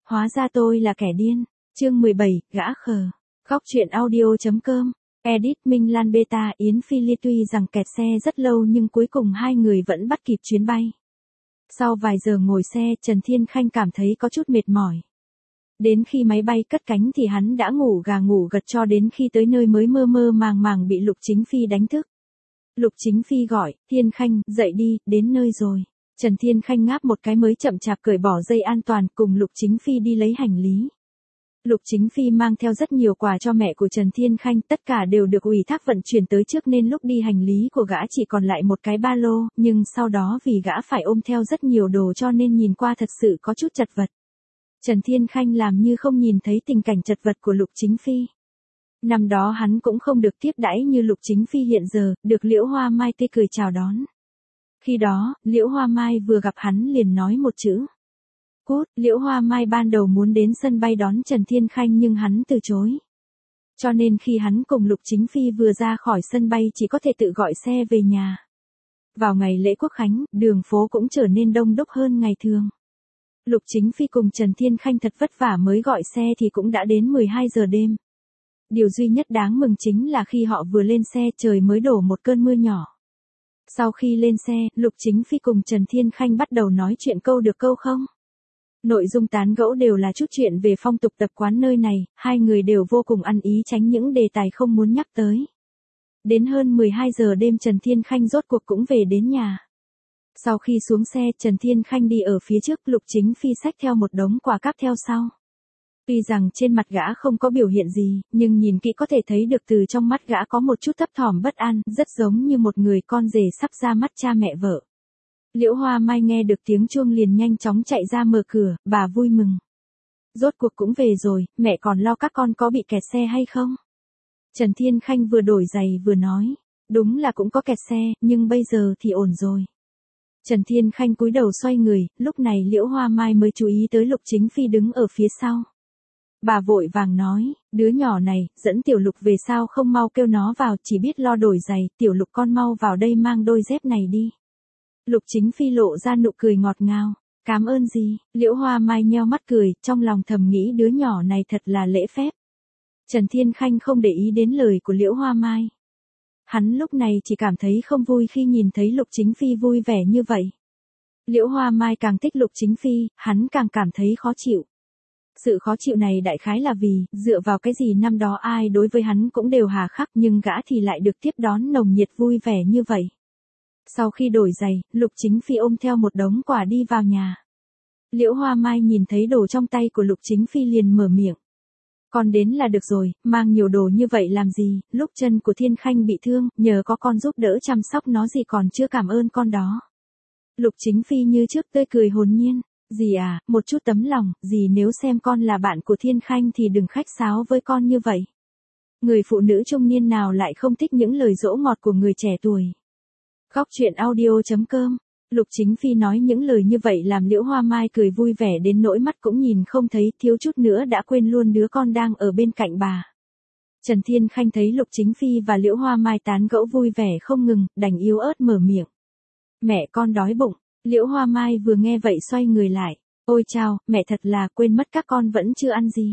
Hóa ra tôi là kẻ điên. Chương 17, gã khờ. Góc truyện audio.com. Edit Minh Lan Beta Yến Phi Ly tuy rằng kẹt xe rất lâu nhưng cuối cùng hai người vẫn bắt kịp chuyến bay. Sau vài giờ ngồi xe, Trần Thiên Khanh cảm thấy có chút mệt mỏi. Đến khi máy bay cất cánh thì hắn đã ngủ gà ngủ gật cho đến khi tới nơi mới mơ mơ màng màng bị Lục Chính Phi đánh thức. Lục Chính Phi gọi, Thiên Khanh, dậy đi, đến nơi rồi. Trần Thiên Khanh ngáp một cái mới chậm chạp cởi bỏ dây an toàn cùng Lục Chính Phi đi lấy hành lý. Lục Chính Phi mang theo rất nhiều quà cho mẹ của Trần Thiên Khanh, tất cả đều được ủy thác vận chuyển tới trước nên lúc đi hành lý của gã chỉ còn lại một cái ba lô, nhưng sau đó vì gã phải ôm theo rất nhiều đồ cho nên nhìn qua thật sự có chút chật vật. Trần Thiên Khanh làm như không nhìn thấy tình cảnh chật vật của Lục Chính Phi. Năm đó hắn cũng không được tiếp đãi như Lục Chính Phi hiện giờ, được Liễu Hoa Mai tươi cười chào đón. Khi đó, Liễu Hoa Mai vừa gặp hắn liền nói một chữ. Cút. Liễu Hoa Mai ban đầu muốn đến sân bay đón Trần Thiên Khanh nhưng hắn từ chối. Cho nên khi hắn cùng Lục Chính Phi vừa ra khỏi sân bay chỉ có thể tự gọi xe về nhà. Vào ngày lễ Quốc Khánh, đường phố cũng trở nên đông đúc hơn ngày thường. Lục Chính Phi cùng Trần Thiên Khanh thật vất vả mới gọi xe thì cũng đã đến 12 giờ đêm. Điều duy nhất đáng mừng chính là khi họ vừa lên xe trời mới đổ một cơn mưa nhỏ. Sau khi lên xe, Lục Chính Phi cùng Trần Thiên Khanh bắt đầu nói chuyện câu được câu không. Nội dung tán gẫu đều là chút chuyện về phong tục tập quán nơi này, hai người đều vô cùng ăn ý tránh những đề tài không muốn nhắc tới. Đến hơn 12 giờ đêm Trần Thiên Khanh rốt cuộc cũng về đến nhà. Sau khi xuống xe Trần Thiên Khanh đi ở phía trước, Lục Chính Phi xách theo một đống quà cáp theo sau. Tuy rằng trên mặt gã không có biểu hiện gì, nhưng nhìn kỹ có thể thấy được từ trong mắt gã có một chút thấp thỏm bất an, rất giống như một người con rể sắp ra mắt cha mẹ vợ. Liễu Hoa Mai nghe được tiếng chuông liền nhanh chóng chạy ra mở cửa, bà vui mừng. Rốt cuộc cũng về rồi, mẹ còn lo các con có bị kẹt xe hay không? Trần Thiên Khanh vừa đổi giày vừa nói, đúng là cũng có kẹt xe, nhưng bây giờ thì ổn rồi. Trần Thiên Khanh cúi đầu xoay người, lúc này Liễu Hoa Mai mới chú ý tới Lục Chính Phi đứng ở phía sau. Bà vội vàng nói, đứa nhỏ này, dẫn Tiểu Lục về sao không mau kêu nó vào, chỉ biết lo đổi giày, Tiểu Lục con mau vào đây mang đôi dép này đi. Lục Chính Phi lộ ra nụ cười ngọt ngào, cảm ơn gì, Liễu Hoa Mai nheo mắt cười, trong lòng thầm nghĩ đứa nhỏ này thật là lễ phép. Trần Thiên Khanh không để ý đến lời của Liễu Hoa Mai. Hắn lúc này chỉ cảm thấy không vui khi nhìn thấy Lục Chính Phi vui vẻ như vậy. Liễu Hoa Mai càng thích Lục Chính Phi, hắn càng cảm thấy khó chịu. Sự khó chịu này đại khái là vì, dựa vào cái gì năm đó ai đối với hắn cũng đều hà khắc nhưng gã thì lại được tiếp đón nồng nhiệt vui vẻ như vậy. Sau khi đổi giày, Lục Chính Phi ôm theo một đống quà đi vào nhà. Liễu Hoa Mai nhìn thấy đồ trong tay của Lục Chính Phi liền mở miệng. Con đến là được rồi, mang nhiều đồ như vậy làm gì, lúc chân của Thiên Khanh bị thương, nhờ có con giúp đỡ chăm sóc nó gì còn chưa cảm ơn con đó. Lục Chính Phi như trước tươi cười hồn nhiên, dì à, một chút tấm lòng, dì nếu xem con là bạn của Thiên Khanh thì đừng khách sáo với con như vậy. Người phụ nữ trung niên nào lại không thích những lời dỗ ngọt của người trẻ tuổi. Góc truyện audio.com. Lục Chính Phi nói những lời như vậy làm Liễu Hoa Mai cười vui vẻ đến nỗi mắt cũng nhìn không thấy, thiếu chút nữa đã quên luôn đứa con đang ở bên cạnh bà. Trần Thiên Khanh thấy Lục Chính Phi và Liễu Hoa Mai tán gẫu vui vẻ không ngừng, đành yếu ớt mở miệng. Mẹ con đói bụng. Liễu Hoa Mai vừa nghe vậy xoay người lại. Ôi chao, mẹ thật là quên mất các con vẫn chưa ăn gì.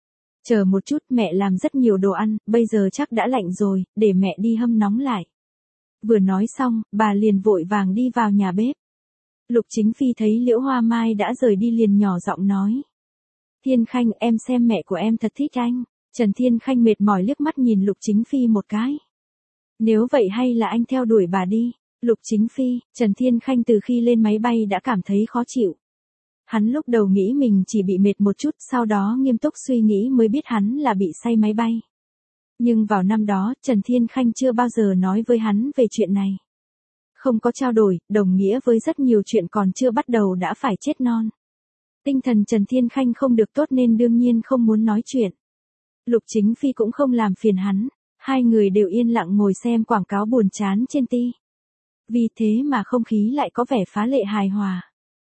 Chờ một chút, mẹ làm rất nhiều đồ ăn, bây giờ chắc đã lạnh rồi, để mẹ đi hâm nóng lại. Vừa nói xong, bà liền vội vàng đi vào nhà bếp. Lục Chính Phi thấy Liễu Hoa Mai đã rời đi liền nhỏ giọng nói. Thiên Khanh, em xem mẹ của em thật thích anh. Trần Thiên Khanh mệt mỏi liếc mắt nhìn Lục Chính Phi một cái. Nếu vậy hay là anh theo đuổi bà đi. Lục Chính Phi, Trần Thiên Khanh từ khi lên máy bay đã cảm thấy khó chịu. Hắn lúc đầu nghĩ mình chỉ bị mệt một chút, sau đó nghiêm túc suy nghĩ mới biết hắn là bị say máy bay. Nhưng vào năm đó, Trần Thiên Khanh chưa bao giờ nói với hắn về chuyện này. Không có trao đổi, đồng nghĩa với rất nhiều chuyện còn chưa bắt đầu đã phải chết non. Tinh thần Trần Thiên Khanh không được tốt nên đương nhiên không muốn nói chuyện. Lục Chính Phi cũng không làm phiền hắn, hai người đều yên lặng ngồi xem quảng cáo buồn chán trên ti. Vì thế mà không khí lại có vẻ phá lệ hài hòa.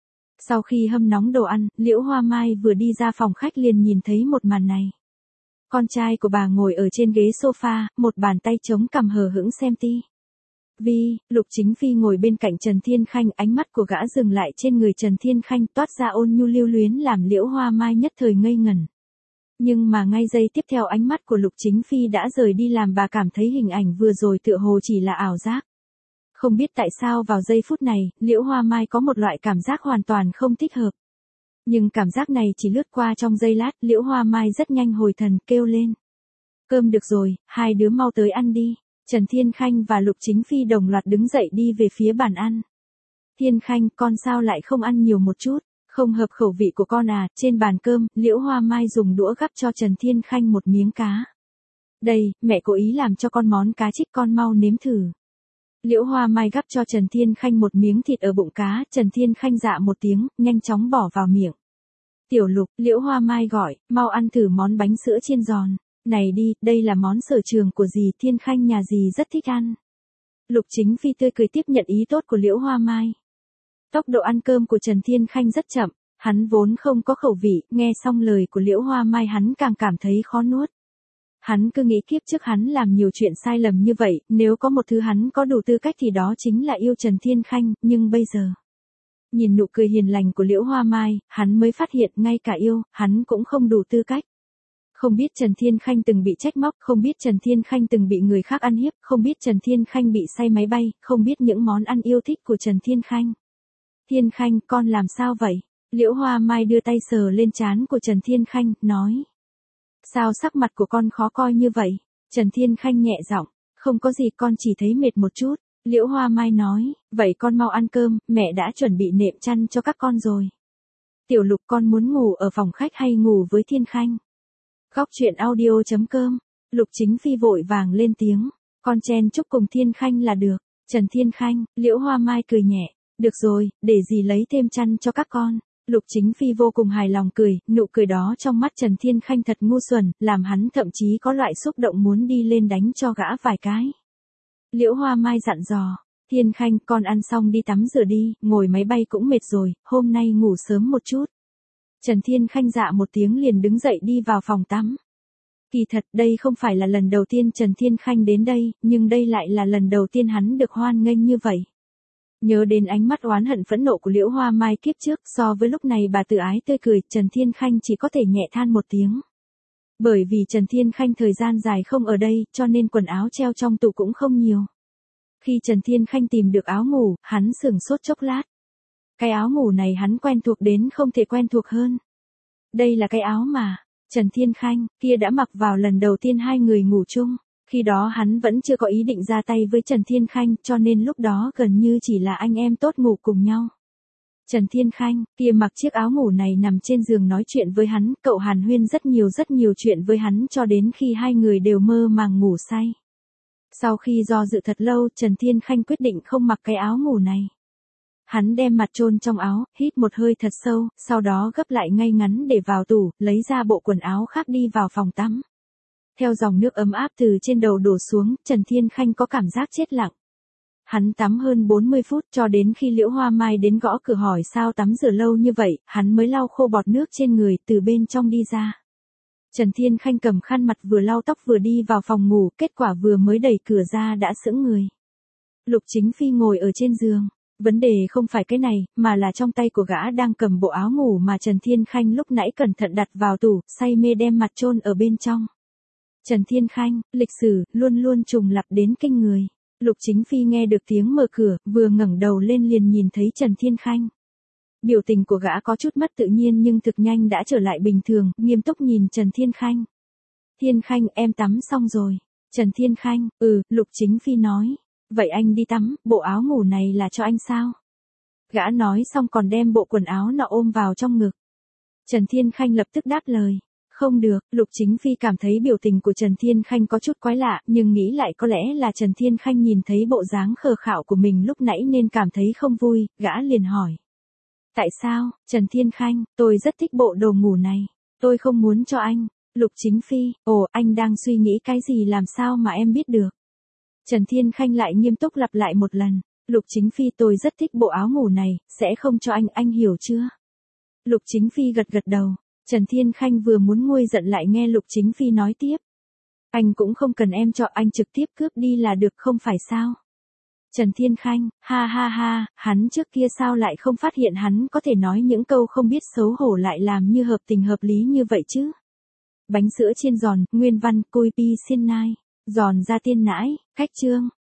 Sau khi hâm nóng đồ ăn, Liễu Hoa Mai vừa đi ra phòng khách liền nhìn thấy một màn này. Con trai của bà ngồi ở trên ghế sofa, một bàn tay chống cằm hờ hững xem ti. Lục Chính Phi ngồi bên cạnh Trần Thiên Khanh, ánh mắt của gã dừng lại trên người Trần Thiên Khanh, toát ra ôn nhu lưu luyến làm Liễu Hoa Mai nhất thời ngây ngẩn. Nhưng mà ngay giây tiếp theo ánh mắt của Lục Chính Phi đã rời đi làm bà cảm thấy hình ảnh vừa rồi tựa hồ chỉ là ảo giác. Không biết tại sao vào giây phút này, Liễu Hoa Mai có một loại cảm giác hoàn toàn không thích hợp. Nhưng cảm giác này chỉ lướt qua trong giây lát, Liễu Hoa Mai rất nhanh hồi thần, kêu lên. Cơm được rồi, hai đứa mau tới ăn đi. Trần Thiên Khanh và Lục Chính Phi đồng loạt đứng dậy đi về phía bàn ăn. Thiên Khanh, con sao lại không ăn nhiều một chút, không hợp khẩu vị của con à? Trên bàn cơm, Liễu Hoa Mai dùng đũa gắp cho Trần Thiên Khanh một miếng cá. Đây, mẹ cố ý làm cho con món cá trích, con mau nếm thử. Liễu Hoa Mai gắp cho Trần Thiên Khanh một miếng thịt ở bụng cá, Trần Thiên Khanh dạ một tiếng, nhanh chóng bỏ vào miệng. Tiểu Lục, Liễu Hoa Mai gọi, mau ăn thử món bánh sữa chiên giòn. Này đi, đây là món sở trường của dì, Thiên Khanh nhà dì rất thích ăn. Lục Chính Phi tươi cười tiếp nhận ý tốt của Liễu Hoa Mai. Tốc độ ăn cơm của Trần Thiên Khanh rất chậm, hắn vốn không có khẩu vị, nghe xong lời của Liễu Hoa Mai hắn càng cảm thấy khó nuốt. Hắn cứ nghĩ kiếp trước hắn làm nhiều chuyện sai lầm như vậy, nếu có một thứ hắn có đủ tư cách thì đó chính là yêu Trần Thiên Khanh, nhưng bây giờ. Nhìn nụ cười hiền lành của Liễu Hoa Mai, hắn mới phát hiện ngay cả yêu, hắn cũng không đủ tư cách. Không biết Trần Thiên Khanh từng bị trách móc, không biết Trần Thiên Khanh từng bị người khác ăn hiếp, không biết Trần Thiên Khanh bị say máy bay, không biết những món ăn yêu thích của Trần Thiên Khanh. Thiên Khanh, con làm sao vậy? Liễu Hoa Mai đưa tay sờ lên trán của Trần Thiên Khanh, nói. Sao sắc mặt của con khó coi như vậy? Trần Thiên Khanh nhẹ giọng, không có gì, con chỉ thấy mệt một chút. Liễu Hoa Mai nói, vậy con mau ăn cơm, mẹ đã chuẩn bị nệm chăn cho các con rồi. Tiểu Lục, con muốn ngủ ở phòng khách hay ngủ với Thiên Khanh? Góc truyện audio.com. Lục Chính Phi vội vàng lên tiếng, con chen chúc cùng Thiên Khanh là được. Trần Thiên Khanh, Liễu Hoa Mai cười nhẹ, được rồi, để dì lấy thêm chăn cho các con. Lục Chính Phi vô cùng hài lòng cười, nụ cười đó trong mắt Trần Thiên Khanh thật ngu xuẩn, làm hắn thậm chí có loại xúc động muốn đi lên đánh cho gã vài cái. Liễu Hoa Mai dặn dò, Thiên Khanh, con ăn xong đi tắm rửa đi, ngồi máy bay cũng mệt rồi, hôm nay ngủ sớm một chút. Trần Thiên Khanh dạ một tiếng liền đứng dậy đi vào phòng tắm. Kỳ thật đây không phải là lần đầu tiên Trần Thiên Khanh đến đây, nhưng đây lại là lần đầu tiên hắn được hoan nghênh như vậy. Nhớ đến ánh mắt oán hận phẫn nộ của Liễu Hoa Mai kiếp trước, so với lúc này bà tự ái tươi cười, Trần Thiên Khanh chỉ có thể nhẹ than một tiếng. Bởi vì Trần Thiên Khanh thời gian dài không ở đây, cho nên quần áo treo trong tủ cũng không nhiều. Khi Trần Thiên Khanh tìm được áo ngủ, hắn sửng sốt chốc lát. Cái áo ngủ này hắn quen thuộc đến không thể quen thuộc hơn. Đây là cái áo mà Trần Thiên Khanh kia đã mặc vào lần đầu tiên hai người ngủ chung. Khi đó hắn vẫn chưa có ý định ra tay với Trần Thiên Khanh, cho nên lúc đó gần như chỉ là anh em tốt ngủ cùng nhau. Trần Thiên Khanh kia mặc chiếc áo ngủ này nằm trên giường nói chuyện với hắn, cậu hàn huyên rất nhiều chuyện với hắn cho đến khi hai người đều mơ màng ngủ say. Sau khi do dự thật lâu, Trần Thiên Khanh quyết định không mặc cái áo ngủ này. Hắn đem mặt chôn trong áo, hít một hơi thật sâu, sau đó gấp lại ngay ngắn để vào tủ, lấy ra bộ quần áo khác đi vào phòng tắm. Theo dòng nước ấm áp từ trên đầu đổ xuống, Trần Thiên Khanh có cảm giác chết lặng. Hắn tắm hơn 40 phút cho đến khi Liễu Hoa Mai đến gõ cửa hỏi sao tắm rửa lâu như vậy, hắn mới lau khô bọt nước trên người từ bên trong đi ra. Trần Thiên Khanh cầm khăn mặt vừa lau tóc vừa đi vào phòng ngủ, kết quả vừa mới đẩy cửa ra đã sững người. Lục Chính Phi ngồi ở trên giường. Vấn đề không phải cái này, mà là trong tay của gã đang cầm bộ áo ngủ mà Trần Thiên Khanh lúc nãy cẩn thận đặt vào tủ, say mê đem mặt chôn ở bên trong. Trần Thiên Khanh, lịch sử, luôn luôn trùng lặp đến kinh người. Lục Chính Phi nghe được tiếng mở cửa, vừa ngẩng đầu lên liền nhìn thấy Trần Thiên Khanh. Biểu tình của gã có chút mất tự nhiên nhưng thực nhanh đã trở lại bình thường, nghiêm túc nhìn Trần Thiên Khanh. Thiên Khanh, em tắm xong rồi. Trần Thiên Khanh, Lục Chính Phi nói. Vậy anh đi tắm, bộ áo ngủ này là cho anh sao? Gã nói xong còn đem bộ quần áo nọ ôm vào trong ngực. Trần Thiên Khanh lập tức đáp lời. Không được, Lục Chính Phi cảm thấy biểu tình của Trần Thiên Khanh có chút quái lạ, nhưng nghĩ lại có lẽ là Trần Thiên Khanh nhìn thấy bộ dáng khờ khạo của mình lúc nãy nên cảm thấy không vui, gã liền hỏi. Tại sao, Trần Thiên Khanh, tôi rất thích bộ đồ ngủ này, tôi không muốn cho anh. Lục Chính Phi, anh đang suy nghĩ cái gì làm sao mà em biết được. Trần Thiên Khanh lại nghiêm túc lặp lại một lần. Lục Chính Phi, tôi rất thích bộ áo ngủ này, sẽ không cho anh hiểu chưa? Lục Chính Phi gật gật đầu. Trần Thiên Khanh vừa muốn nguôi giận lại nghe Lục Chính Phi nói tiếp. Anh cũng không cần em cho, anh trực tiếp cướp đi là được không phải sao? Trần Thiên Khanh, ha ha ha, hắn trước kia sao lại không phát hiện hắn có thể nói những câu không biết xấu hổ lại làm như hợp tình hợp lý như vậy chứ. Bánh sữa chiên giòn, nguyên văn, côi pi xiên nai, giòn ra tiên nãi, khách trương.